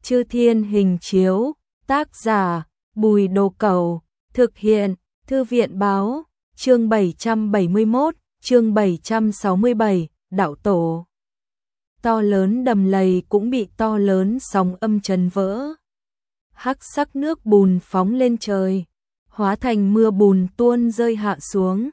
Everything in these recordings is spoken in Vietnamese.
Chư Thiên Hình Chiếu, tác giả, Bùi Đồ Cẩu, thực hiện, Thư viện báo, chương 771, chương 767, đạo tổ. To lớn đầm lầy cũng bị to lớn sóng âm chấn vỡ. Hắc sắc nước bùn phóng lên trời, hóa thành mưa bùn tuôn rơi hạ xuống.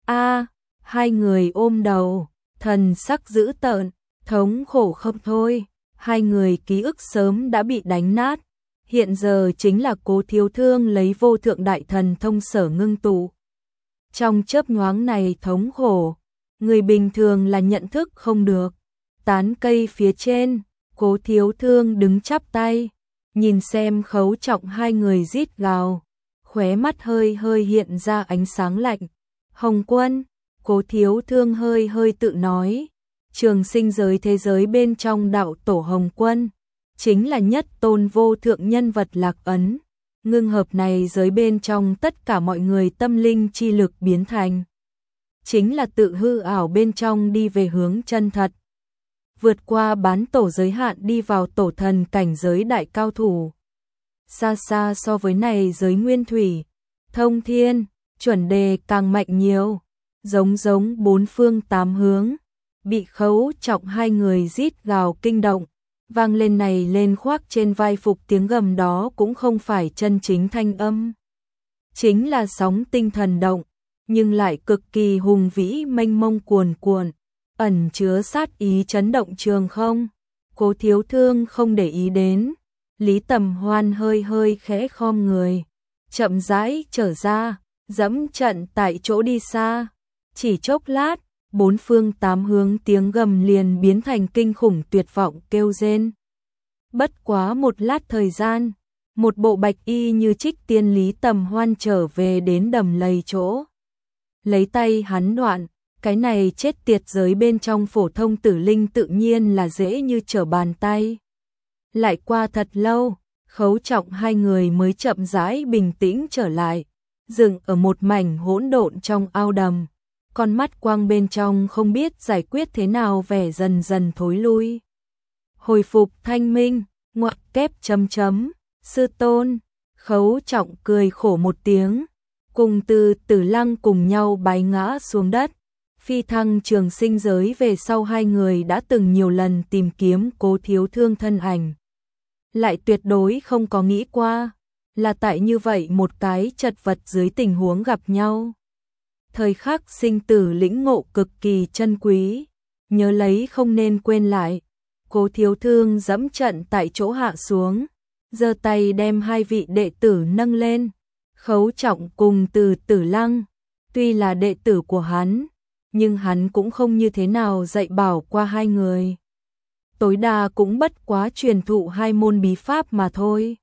Hai người ôm đầu, thần sắc dữ tợn, thống khổ không thôi. Hai người ký ức sớm đã bị đánh nát. Hiện giờ chính là Cố Thiếu Thương lấy vô thượng đại thần thông sở ngưng tụ. Trong chớp nhoáng này thống khổ, người bình thường là nhận thức không được. Tán cây phía trên, Cố Thiếu Thương đứng chắp tay, nhìn xem Khấu Trọng hai người rít gào, khóe mắt hơi hơi hiện ra ánh sáng lạnh. Hồng Quân, Cố Thiếu Thương hơi hơi tự nói, trường sinh giới thế giới bên trong đạo tổ Hồng Quân, chính là nhất tôn vô thượng nhân vật lạc ấn. Ngưng hợp này giới bên trong tất cả mọi người tâm linh chi lực biến thành. Chính là tự hư ảo bên trong đi về hướng chân thật. Vượt qua bán tổ giới hạn đi vào tổ thần cảnh giới đại cao thủ. Xa xa so với này giới nguyên thủy, thông thiên, chuẩn đề càng mạnh nhiều. Giống bốn phương tám hướng, bị Khấu Trọng hai người rít gào kinh động. Vang lên này lên khoác trên vai phục tiếng gầm đó cũng không phải chân chính thanh âm. Chính là sóng tinh thần động, nhưng lại cực kỳ hùng vĩ mênh mông cuồn cuộn, ẩn chứa sát ý chấn động trường không. Cố Thiếu Thương không để ý đến, Lý Tầm Hoan hơi hơi khẽ khom người, chậm rãi trở ra, dẫm trận tại chỗ đi xa. Chỉ chốc lát, bốn phương tám hướng tiếng gầm liền biến thành kinh khủng tuyệt vọng kêu rên. Bất quá một lát thời gian, một bộ bạch y như trích tiên Lý Tầm Hoan trở về đến đầm lầy chỗ. Lấy tay hắn đoạn, cái này chết tiệt giới bên trong phổ thông tử linh tự nhiên là dễ như trở bàn tay. Lại qua thật lâu, Khấu Trọng hai người mới chậm rãi bình tĩnh trở lại, dừng ở một mảnh hỗn độn trong ao đầm. Con mắt quang bên trong không biết giải quyết thế nào vẻ dần dần thối lui. Hồi phục thanh minh, ngoặc kép chấm chấm, sư tôn. Khấu Trọng cười khổ một tiếng, cùng từ Tử Lăng cùng nhau bái ngã xuống đất. Phi thăng trường sinh giới về sau hai người đã từng nhiều lần tìm kiếm Cố Thiếu Thương thân ảnh. Lại tuyệt đối không có nghĩ qua, là tại như vậy một cái chật vật dưới tình huống gặp nhau. Thời khắc sinh tử lĩnh ngộ cực kỳ chân quý, nhớ lấy không nên quên lại. Cố Thiếu Thương dẫm trận tại chỗ hạ xuống, giơ tay đem hai vị đệ tử nâng lên. Khấu Trọng cùng từ Tử Lăng, tuy là đệ tử của hắn, nhưng hắn cũng không như thế nào dạy bảo qua hai người. Tối đa cũng bất quá truyền thụ hai môn bí pháp mà thôi.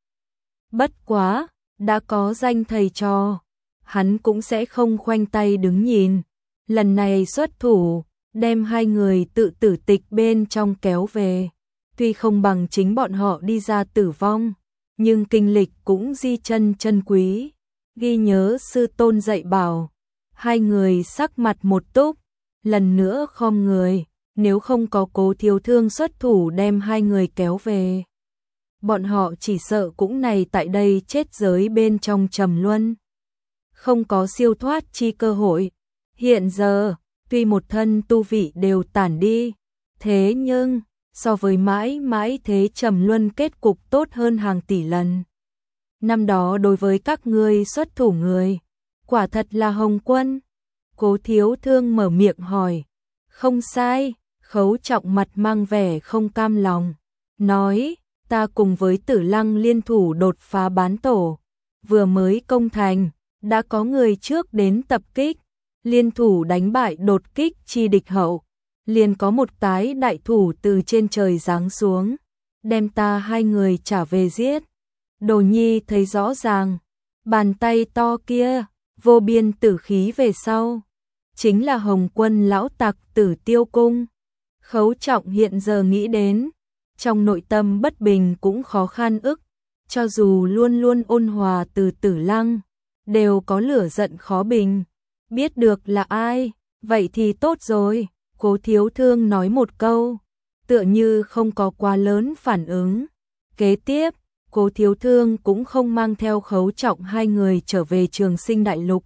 Bất quá, đã có danh thầy trò, hắn cũng sẽ không khoanh tay đứng nhìn. Lần này xuất thủ, đem hai người tự tử tịch bên trong kéo về. Tuy không bằng chính bọn họ đi ra tử vong, nhưng kinh lịch cũng di chân chân quý. Ghi nhớ sư tôn dạy bảo. Hai người sắc mặt một túc, lần nữa khom người. Nếu không có Cố Thiếu Thương xuất thủ đem hai người kéo về, bọn họ chỉ sợ cũng này tại đây chết giới bên trong trầm luân. Không có siêu thoát chi cơ hội. Hiện giờ, tuy một thân tu vị đều tản đi, thế nhưng, so với mãi mãi thế trầm luân kết cục tốt hơn hàng tỷ lần. Năm đó đối với các ngươi xuất thủ người, quả thật là Hồng Quân. Cố Thiếu Thương mở miệng hỏi. Không sai. Khấu Trọng mặt mang vẻ không cam lòng, nói, ta cùng với Tử Lăng liên thủ đột phá bán tổ, vừa mới công thành, đã có người trước đến tập kích, liên thủ đánh bại đột kích chi địch hậu, liền có một cái đại thủ từ trên trời giáng xuống, đem ta hai người trả về giết. Đồ Nhi thấy rõ ràng, bàn tay to kia, vô biên tử khí về sau, chính là Hồng Quân lão tặc Tử Tiêu Cung. Khấu Trọng hiện giờ nghĩ đến, trong nội tâm bất bình cũng khó khăn ức, cho dù luôn luôn ôn hòa từ Tử Lăng, đều có lửa giận khó bình. Biết được là ai, vậy thì tốt rồi. Cố Thiếu Thương nói một câu, tựa như không có quá lớn phản ứng. Kế tiếp, Cố Thiếu Thương cũng không mang theo Khấu Trọng hai người trở về Trường Sinh Đại Lục.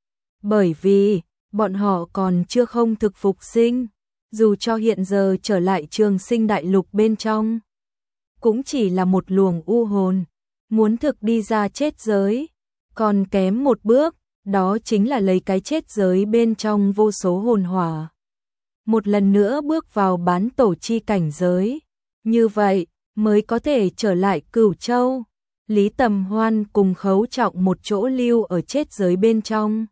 Bởi vì, bọn họ còn chưa không thực phục sinh, dù cho hiện giờ trở lại Trường Sinh Đại Lục bên trong, cũng chỉ là một luồng u hồn, muốn thực đi ra chết giới, còn kém một bước, đó chính là lấy cái chết giới bên trong vô số hồn hỏa. Một lần nữa bước vào bán tổ chi cảnh giới, như vậy mới có thể trở lại Cửu Châu. Lý Tầm Hoan cùng Khấu Trọng một chỗ lưu ở chết giới bên trong.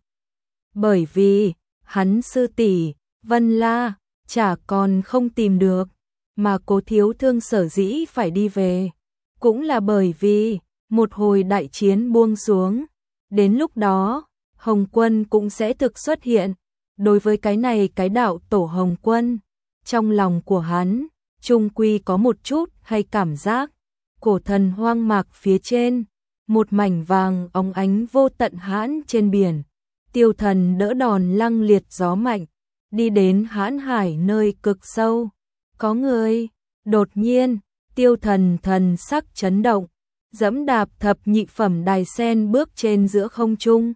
Bởi vì, hắn sư tỷ Vân La, chả còn không tìm được, mà Cố Thiếu Thương sở dĩ phải đi về. Cũng là bởi vì, một hồi đại chiến buông xuống, đến lúc đó, Hồng Quân cũng sẽ thực xuất hiện. Đối với cái này cái đạo tổ Hồng Quân, trong lòng của hắn, chung quy có một chút hay cảm giác, cổ thần hoang mạc phía trên, một mảnh vàng óng ánh vô tận hãn trên biển, Tiêu Thần đỡ đòn lăng liệt gió mạnh, đi đến hãn hải nơi cực sâu, có người, đột nhiên, Tiêu Thần thần sắc chấn động, dẫm đạp thập nhị phẩm đài sen bước trên giữa không trung.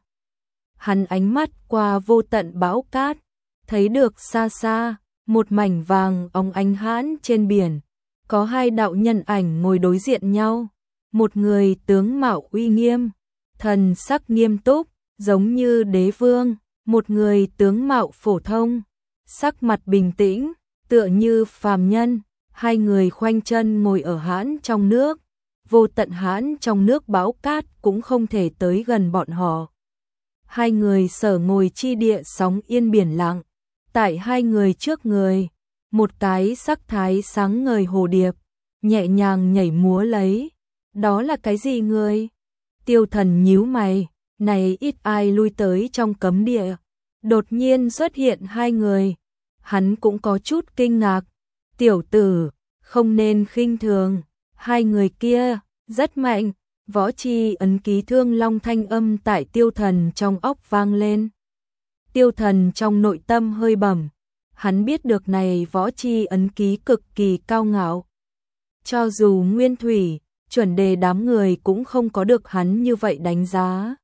Hắn ánh mắt qua vô tận bão cát, thấy được xa xa, một mảnh vàng óng ánh hãn trên biển, có hai đạo nhân ảnh ngồi đối diện nhau, một người tướng mạo uy nghiêm, thần sắc nghiêm túc, giống như đế vương, một người tướng mạo phổ thông, sắc mặt bình tĩnh, tựa như phàm nhân, hai người khoanh chân ngồi ở hãn trong nước, vô tận hãn trong nước bão cát cũng không thể tới gần bọn họ. Hai người sở ngồi chi địa sóng yên biển lặng, tại hai người trước người, một cái sắc thái sáng ngời hồ điệp, nhẹ nhàng nhảy múa lấy. Đó là cái gì người? Tiêu Thần nhíu mày, này ít ai lui tới trong cấm địa. Đột nhiên xuất hiện hai người, hắn cũng có chút kinh ngạc. Tiểu tử, không nên khinh thường, hai người kia, rất mạnh. Võ chi ấn ký thương long thanh âm tại Tiêu Thần trong óc vang lên. Tiêu Thần trong nội tâm hơi bẩm, hắn biết được này võ chi ấn ký cực kỳ cao ngạo. Cho dù nguyên thủy, chuẩn đề đám người cũng không có được hắn như vậy đánh giá.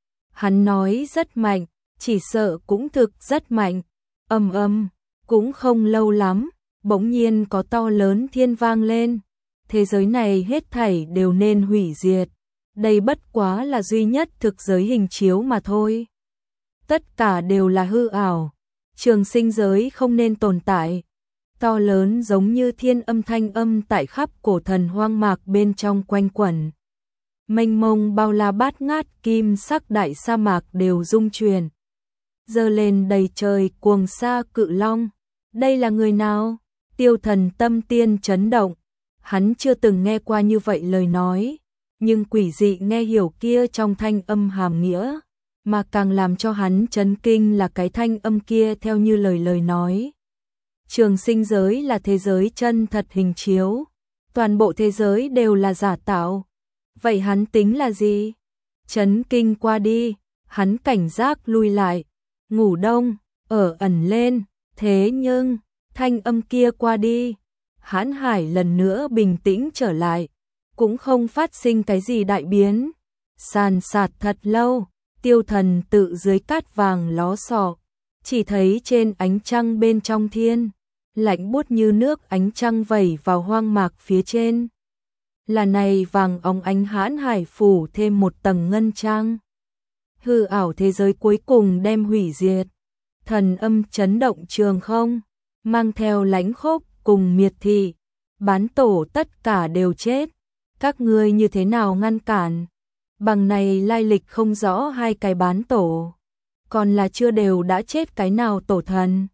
Hắn nói rất mạnh, chỉ sợ cũng thực rất mạnh. Cũng không lâu lắm, bỗng nhiên có to lớn thiên vang lên. Thế giới này hết thảy đều nên hủy diệt. Đây bất quá là duy nhất thực giới hình chiếu mà thôi. Tất cả đều là hư ảo. Trường sinh giới không nên tồn tại. To lớn giống như thiên âm thanh âm tại khắp cổ thần hoang mạc bên trong quanh quẩn. Mênh mông bao la bát ngát kim sắc đại sa mạc đều rung chuyển. Giơ lên đầy trời cuồng sa cự long. Đây là người nào? Tiêu Thần tâm tiên chấn động. Hắn chưa từng nghe qua như vậy lời nói, nhưng quỷ dị nghe hiểu kia trong thanh âm hàm nghĩa, mà càng làm cho hắn chấn kinh là cái thanh âm kia theo như lời nói. Trường sinh giới là thế giới chân thật hình chiếu, toàn bộ thế giới đều là giả tạo. Vậy hắn tính là gì? Chấn kinh qua đi, hắn cảnh giác lui lại, ngủ đông, ở ẩn lên, thế nhưng, thanh âm kia qua đi, hãn hải lần nữa bình tĩnh trở lại, cũng không phát sinh cái gì đại biến. Sàn sạt thật lâu, Tiêu Thần tự dưới cát vàng ló sọ, chỉ thấy trên ánh trăng bên trong thiên, lạnh buốt như nước ánh trăng vẩy vào hoang mạc phía trên. Là này vàng óng ánh hãn hải phủ thêm một tầng ngân trang. Hư ảo thế giới cuối cùng đem hủy diệt. Thần âm chấn động trường không, mang theo lãnh khốc cùng miệt thị. Bán tổ tất cả đều chết. Các ngươi như thế nào ngăn cản? Bằng này lai lịch không rõ hai cái bán tổ. Còn là chưa đều đã chết cái nào tổ thần.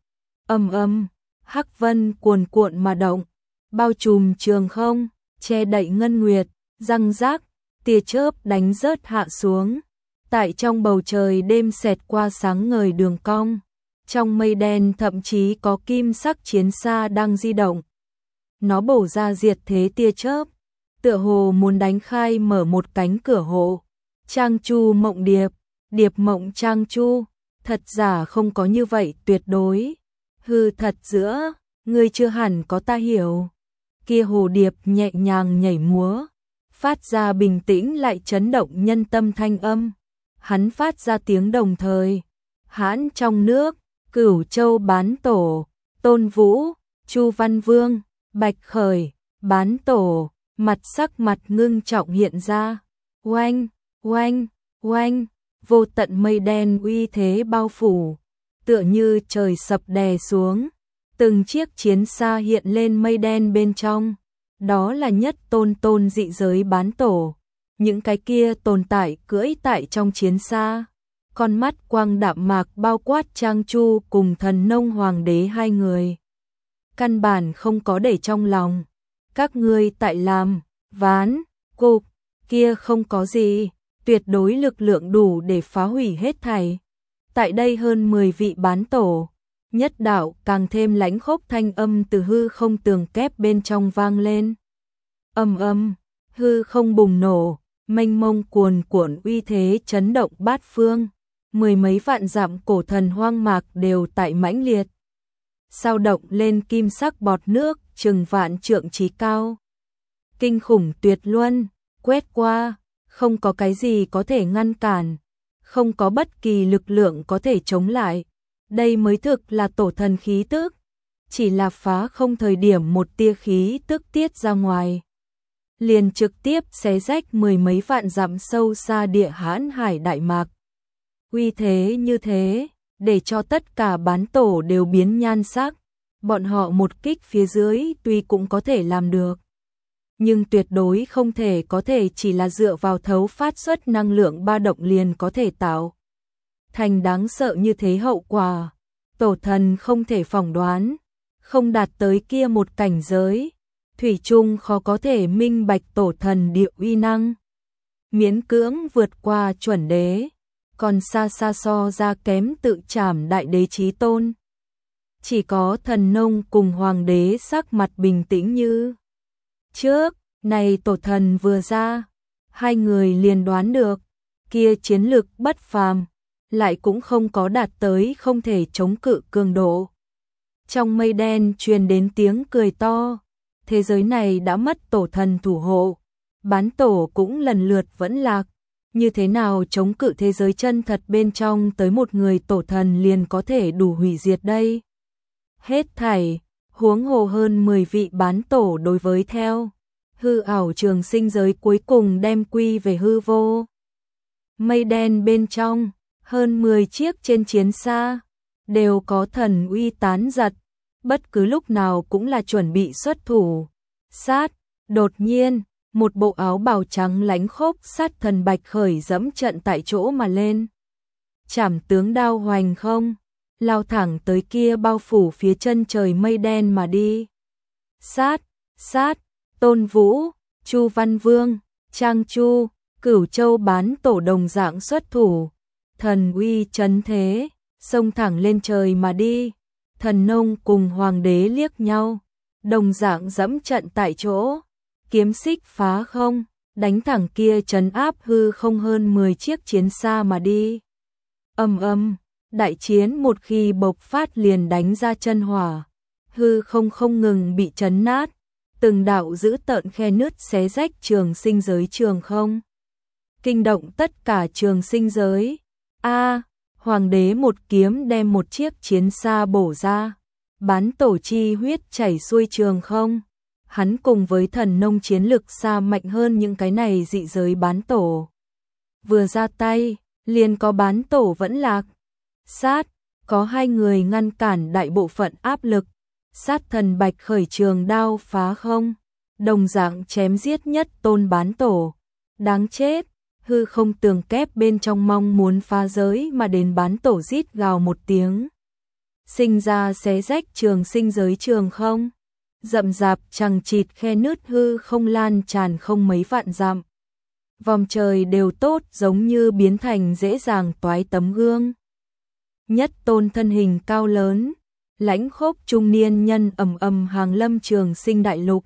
Hắc vân cuồn cuộn mà động, bao trùm trường không, che đậy ngân nguyệt, răng rác, tia chớp đánh rớt hạ xuống. Tại trong bầu trời đêm xẹt qua sáng ngời đường cong, trong mây đen thậm chí có kim sắc chiến xa đang di động. Nó bổ ra diệt thế tia chớp, tựa hồ muốn đánh khai mở một cánh cửa hộ. Trang Chu Mộng Điệp, Điệp Mộng Trang Chu, thật giả không có như vậy tuyệt đối. Hư thật giữa, ngươi chưa hẳn có ta hiểu. Kia hồ điệp nhẹ nhàng nhảy múa, phát ra bình tĩnh lại chấn động nhân tâm thanh âm. Hắn phát ra tiếng đồng thời. Hãn trong nước, Cửu Châu bán tổ, Tôn Vũ, Chu Văn Vương, Bạch Khởi, bán tổ, sắc mặt ngưng trọng hiện ra. Oanh, oanh, oanh, vô tận mây đen uy thế bao phủ, tựa như trời sập đè xuống. Từng chiếc chiến xa hiện lên mây đen bên trong. Đó là nhất tôn dị giới bán tổ. Những cái kia tồn tại cưỡi tại trong chiến xa. Con mắt quang đạm mạc bao quát Trang Chu cùng Thần Nông Hoàng đế hai người. Căn bản không có để trong lòng. Các ngươi tại làm, ván, cục, kia không có gì, tuyệt đối lực lượng đủ để phá hủy hết thảy. Tại đây hơn 10 vị bán tổ, nhất đạo càng thêm lãnh khốc thanh âm từ hư không tường kép bên trong vang lên. Ầm ầm, hư không bùng nổ, mênh mông cuồn cuộn uy thế chấn động bát phương. 10 mấy vạn dặm cổ thần hoang mạc đều tại mãnh liệt. Sao động lên kim sắc bọt nước, chừng vạn trượng trí cao. Kinh khủng tuyệt luân, quét qua, không có cái gì có thể ngăn cản, không có bất kỳ lực lượng có thể chống lại. Đây mới thực là tổ thần khí tức, chỉ là phá không thời điểm một tia khí tức tiết ra ngoài. Liền trực tiếp xé rách 10 mấy vạn dặm sâu xa địa hãn hải đại mạc. Uy thế như thế, để cho tất cả bán tổ đều biến nhan sắc. Bọn họ một kích phía dưới tuy cũng có thể làm được, nhưng tuyệt đối không thể có thể chỉ là dựa vào thấu phát xuất năng lượng ba động liền có thể tạo thành đáng sợ như thế hậu quả. Tổ thần không thể phỏng đoán, không đạt tới kia một cảnh giới, thủy chung khó có thể minh bạch tổ thần địa uy năng. Miễn cưỡng vượt qua chuẩn đế, còn xa xa so ra kém tự trảm đại đế chí tôn. Chỉ có Thần Nông cùng Hoàng đế sắc mặt bình tĩnh như trước. Này tổ thần vừa ra, hai người liền đoán được, kia chiến lực bất phàm, lại cũng không có đạt tới không thể chống cự cường độ. Trong mây đen truyền đến tiếng cười to, thế giới này đã mất tổ thần thủ hộ, bán tổ cũng lần lượt vẫn lạc, như thế nào chống cự thế giới chân thật bên trong tới một người tổ thần liền có thể đủ hủy diệt đây. Hết thảy, huống hồ hơn 10 vị bán tổ đối với theo hư ảo trường sinh giới cuối cùng đem quy về hư vô. Mây đen bên trong, hơn 10 chiếc trên chiến xa, đều có thần uy tán giật, bất cứ lúc nào cũng là chuẩn bị xuất thủ. Sát, đột nhiên, một bộ áo bào trắng lánh khốc sát thần Bạch Khởi dẫm trận tại chỗ mà lên. Trảm tướng đao hoành không, lao thẳng tới kia bao phủ phía chân trời mây đen mà đi. Sát, sát, Tôn Vũ, Chu Văn Vương, Trang Chu, Cửu Châu bán tổ đồng dạng xuất thủ. Thần uy chấn thế, xông thẳng lên trời mà đi. Thần Nông cùng Hoàng đế liếc nhau, đồng dạng dẫm trận tại chỗ. Kiếm xích phá không, đánh thẳng kia trấn áp hư không hơn 10 chiếc chiến xa mà đi. Ầm ầm, đại chiến một khi bộc phát liền đánh ra chân hỏa, hư không không ngừng bị chấn nát, từng đạo dữ tợn khe nứt xé rách trường sinh giới trường không. Kinh động tất cả trường sinh giới. Hoàng đế một kiếm đem một chiếc chiến xa bổ ra, bán tổ chi huyết chảy xuôi trường không. Hắn cùng với Thần Nông chiến lực xa mạnh hơn những cái này dị giới bán tổ. Vừa ra tay, liền có bán tổ vẫn lạc. Sát, có hai người ngăn cản đại bộ phận áp lực. Sát thần Bạch Khởi trường đao phá không, đồng dạng chém giết nhất tôn bán tổ. Đáng chết, hư không tường kép bên trong mong muốn phá giới mà đến bán tổ rít gào một tiếng. Sinh ra xé rách trường sinh giới trường không. Rậm rạp chằng chịt khe nứt hư không lan tràn không mấy vạn dặm. Vòng trời đều tốt giống như biến thành dễ dàng toái tấm gương. Nhất tôn thân hình cao lớn, lãnh khốc trung niên nhân ầm ầm hàng lâm trường sinh đại lục.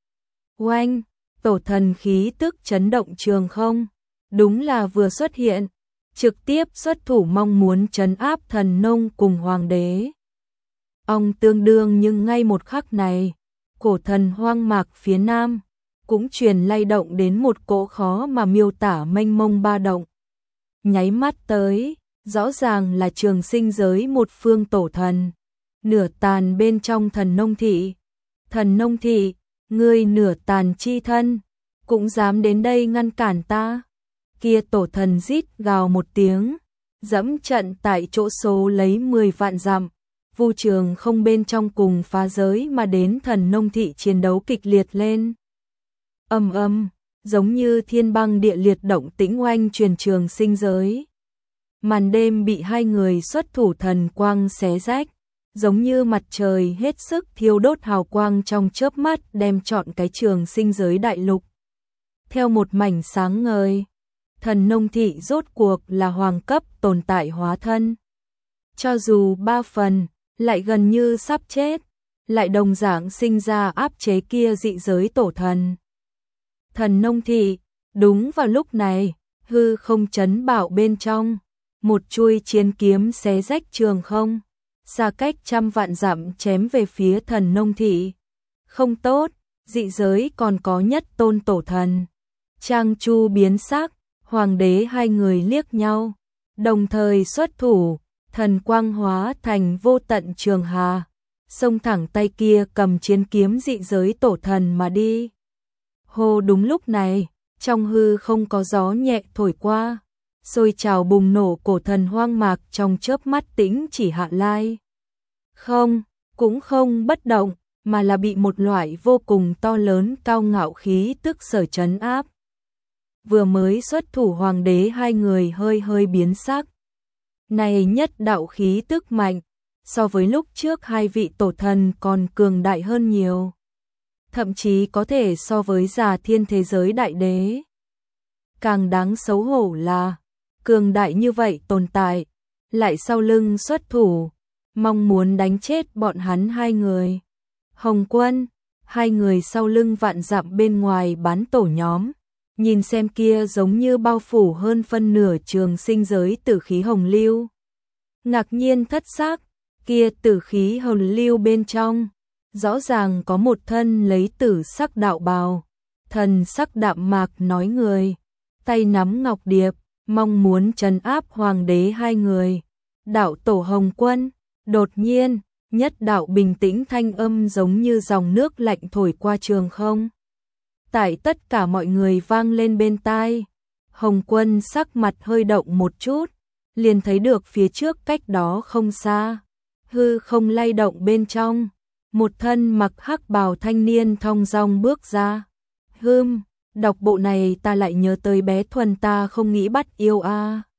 Oanh, tổ thần khí tức chấn động trường không, đúng là vừa xuất hiện, trực tiếp xuất thủ mong muốn trấn áp Thần Nông cùng Hoàng đế. Ông tương đương nhưng ngay một khắc này, cổ thần hoang mạc phía nam, cũng truyền lay động đến một cỗ khó mà miêu tả mênh mông ba động. Nháy mắt tới, rõ ràng là trường sinh giới một phương tổ thần, nửa tàn bên trong thần nông thị. Thần nông thị, ngươi nửa tàn chi thân, cũng dám đến đây ngăn cản ta. Kia tổ thần rít gào một tiếng, dẫm trận tại chỗ số lấy 10 vạn dặm. Vu trường không bên trong cùng phá giới mà đến thần nông thị chiến đấu kịch liệt lên. Ầm ầm, giống như thiên băng địa liệt động tĩnh oanh truyền trường sinh giới. Màn đêm bị hai người xuất thủ thần quang xé rách, giống như mặt trời hết sức thiêu đốt hào quang trong chớp mắt đem trọn cái trường sinh giới đại lục theo một mảnh sáng ngời. Thần nông thị rốt cuộc là hoàng cấp tồn tại hóa thân. Cho dù 3 phần, lại gần như sắp chết, lại đồng dạng sinh ra áp chế kia dị giới tổ thần. Thần nông thị, đúng vào lúc này, hư không chấn bạo bên trong, một chuôi chiến kiếm xé rách trường không, xa cách trăm vạn dặm chém về phía thần nông thị. Không tốt, dị giới còn có nhất tôn tổ thần. Trang Chu biến sắc, hoàng đế hai người liếc nhau, đồng thời xuất thủ, thần quang hóa thành vô tận trường hà, xông thẳng tay kia cầm chiến kiếm dị giới tổ thần mà đi. Hồ đúng lúc này, trong hư không có gió nhẹ thổi qua, sôi trào bùng nổ cổ thần hoang mạc trong chớp mắt tĩnh chỉ hạ lai. Không, cũng không bất động, mà là bị một loại vô cùng to lớn cao ngạo khí tức sở trấn áp. Vừa mới xuất thủ hoàng đế hai người hơi hơi biến sắc. Này nhất đạo khí tức mạnh, so với lúc trước hai vị tổ thần còn cường đại hơn nhiều. Thậm chí có thể so với già thiên thế giới đại đế. Càng đáng xấu hổ là, cường đại như vậy tồn tại, lại sau lưng xuất thủ, mong muốn đánh chết bọn hắn hai người. Hồng Quân, hai người sau lưng vạn dặm bên ngoài bán tổ nhóm, nhìn xem kia giống như bao phủ hơn phân nửa trường sinh giới tử khí hồng lưu. Ngạc nhiên thất xác, kia tử khí hồng lưu bên trong, rõ ràng có một thân lấy tử sắc đạo bào, thần sắc đạm mạc nói người, tay nắm ngọc điệp, mong muốn trấn áp hoàng đế hai người. Đạo tổ Hồng Quân, đột nhiên, nhất đạo bình tĩnh thanh âm giống như dòng nước lạnh thổi qua trường không. Tại tất cả mọi người vang lên bên tai, Hồng Quân sắc mặt hơi động một chút, liền thấy được phía trước cách đó không xa, hư không lay động bên trong, một thân mặc hắc bào thanh niên thong dong bước ra. Đọc bộ này ta lại nhớ tới bé Thuần ta không nghĩ bắt yêu a.